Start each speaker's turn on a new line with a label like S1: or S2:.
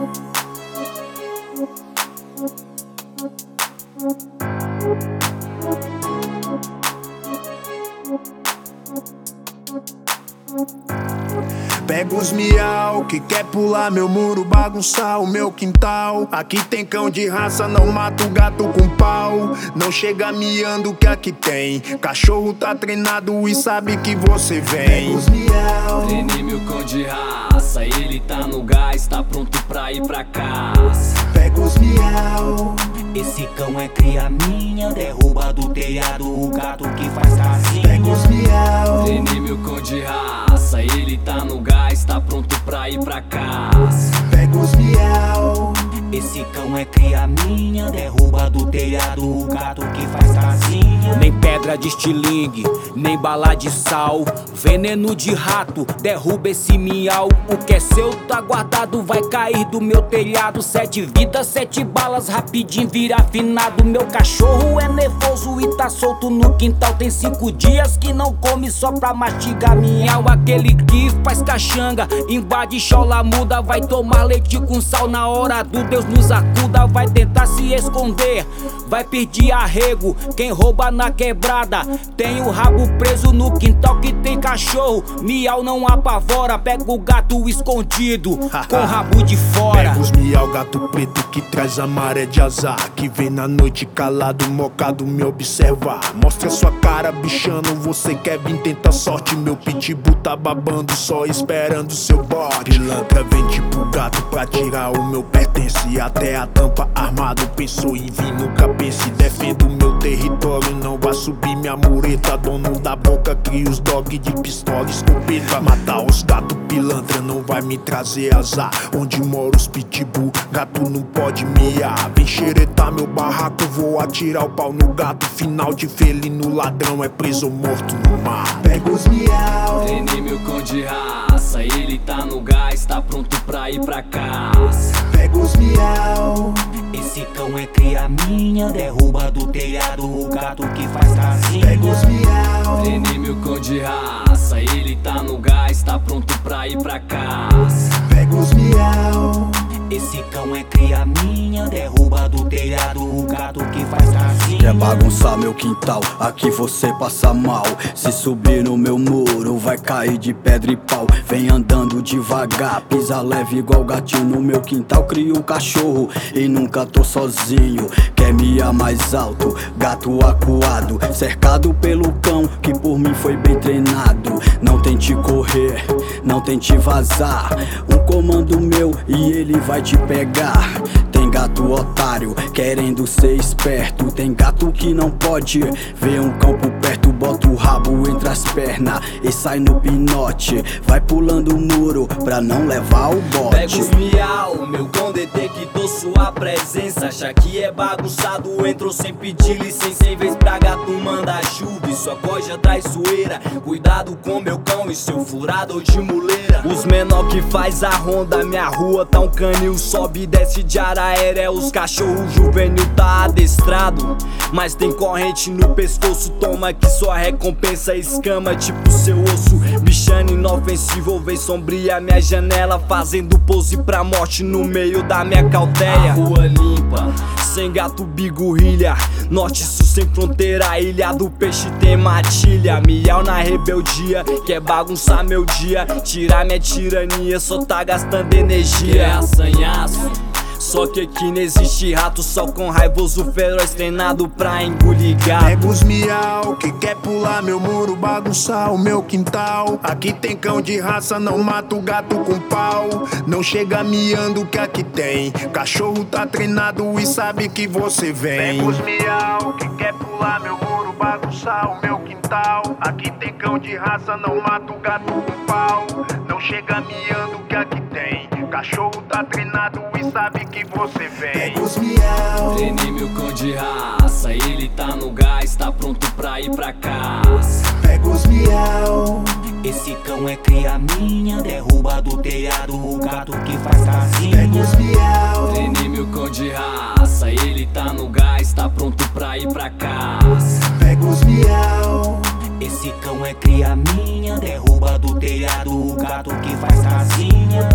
S1: Pega os miau que quer pular meu muro, bagunçar o meu quintal. Aqui tem cão de raça, não mata o gato com pau. Não chega miando que aqui tem. Cachorro tá treinado e sabe que você vem. Pega os miau.
S2: Treinei meu cão de raça, ele tá no gás, tá pronto pra ir pra casa.
S1: Pega os miau.
S3: Esse cão é cria minha, derruba do telhado o gato que faz casinha.
S1: Pega os miau.
S2: Treinei meu cão de raça, ele tá no gás, tá pronto pra ir pra casa.
S1: Pega os miau.
S3: Esse cão é cria minha, derruba do telhado o gato que faz casinha.
S4: Nem pedra de estilingue, nem bala de sal, veneno de rato, derruba esse miau. O que é seu tá guardado, vai cair do meu telhado. 7 vidas, 7 balas, rapidinho vira afinado. Meu cachorro é nervoso e tá solto no quintal. Tem 5 dias que não come só pra mastigar miau. Aquele que faz caxanga, invade chola muda. Vai tomar leite com sal na hora do Deus nos acuda. Vai tentar se esconder, vai pedir arrego. Quem rouba na quebrada tem o rabo preso. No quintal que tem cachorro, miau não apavora. Pega o gato escondido com o rabo de fora.
S1: Pega os miau, gato preto que traz a maré de azar, que vem na noite calado, mocado me observar. Mostra sua cara bichano, você quer vir tentar sorte. Meu pitbull tá babando só esperando seu bote. Pilantra vem tipo gato pra tirar o meu pertence. Até a tampa armado pensou em vir, nunca pense. Defendo meu território, não vai subir minha mureta. Dono da boca cria os dog de pistola, escopeta. Matar os gato pilantra não vai me trazer azar. Onde mora os pitbull, gato não pode miar. Vem xeretar meu barraco, vou atirar o pau no gato. Final de felino, ladrão é preso ou morto no mar. Pega os miau.
S2: Treinei meu cão de raça, ele tá no gás, tá pronto pra ir pra casa.
S1: Pega os miau.
S3: Esse cão é cria minha, derruba do telhado o gato que faz casinha.
S1: Pega os miau.
S2: Treinei meu cão de raça, ele tá no gás, tá pronto pra ir pra casa.
S1: Pega os miau.
S3: Esse cão é cria minha, derruba do telhado o gato que faz casinha.
S5: Quer bagunçar meu quintal, aqui você passa mal. Se subir no meu muro, vai cair de pedra e pau. Vem andando devagar, pisa leve igual gatinho. No meu quintal crio um cachorro e nunca tô sozinho. Quer miar mais alto, gato acuado, cercado pelo cão que por mim foi bem treinado. Não tente correr, não tente vazar. Um comando meu e ele vai te pegar. Tem gato otário querendo ser esperto. Tem gato que não pode ver um cão por perto. Bota o rabo entre as pernas e sai no pinote. Vai pulando o muro pra não levar o bote.
S2: Pega os miau, meu cão detectou sua presença. Acha que é bagunçado, entrou sem pedir licença. Em vez pra gato manda chuva e sua coja traiçoeira. Cuidado com meu cão e seu furado de muleira. Os menor que faz a ronda, minha rua tá um canil. Sobe e desce de área aérea, os cachorro juvenil tá adestrado. Mas tem corrente no pescoço, toma que sua recompensa escama tipo seu osso. Bichano inofensivo, vem sombria minha janela, fazendo pose pra morte no meio da minha cautela. A rua limpa, sem gato bigorrilha, norte sul sem fronteira, ilha do peixe tem matilha. Miau na rebeldia, quer bagunçar meu dia, tirar minha tirania, só tá gastando energia. É assanhaço, só que aqui não existe rato, só com raivoso feroz treinado pra engolir gato.
S1: Pega os miau que quer pular meu muro, bagunçar o meu quintal. Aqui tem cão de raça, não mata o gato com pau. Não chega miando que aqui tem. Cachorro tá treinado e sabe que você vem. Pega os miau que quer pular meu muro, bagunçar o meu quintal. Aqui tem cão de raça, não mata o gato com pau. Não chega miando que aqui tem. Cachorro tá treinado e sabe que você vem. Pega os miau.
S2: Treinei meu cão de raça, ele tá no gás, tá pronto pra ir pra casa.
S1: Pega os miau.
S3: Esse cão é cria minha, derruba do telhado o gato que faz casinha.
S1: Pega os miau.
S2: Treinei meu cão de raça, ele tá no gás, tá pronto pra ir pra casa.
S1: Pega os miau.
S3: Esse cão é cria minha, derruba do telhado o gato que faz casinha.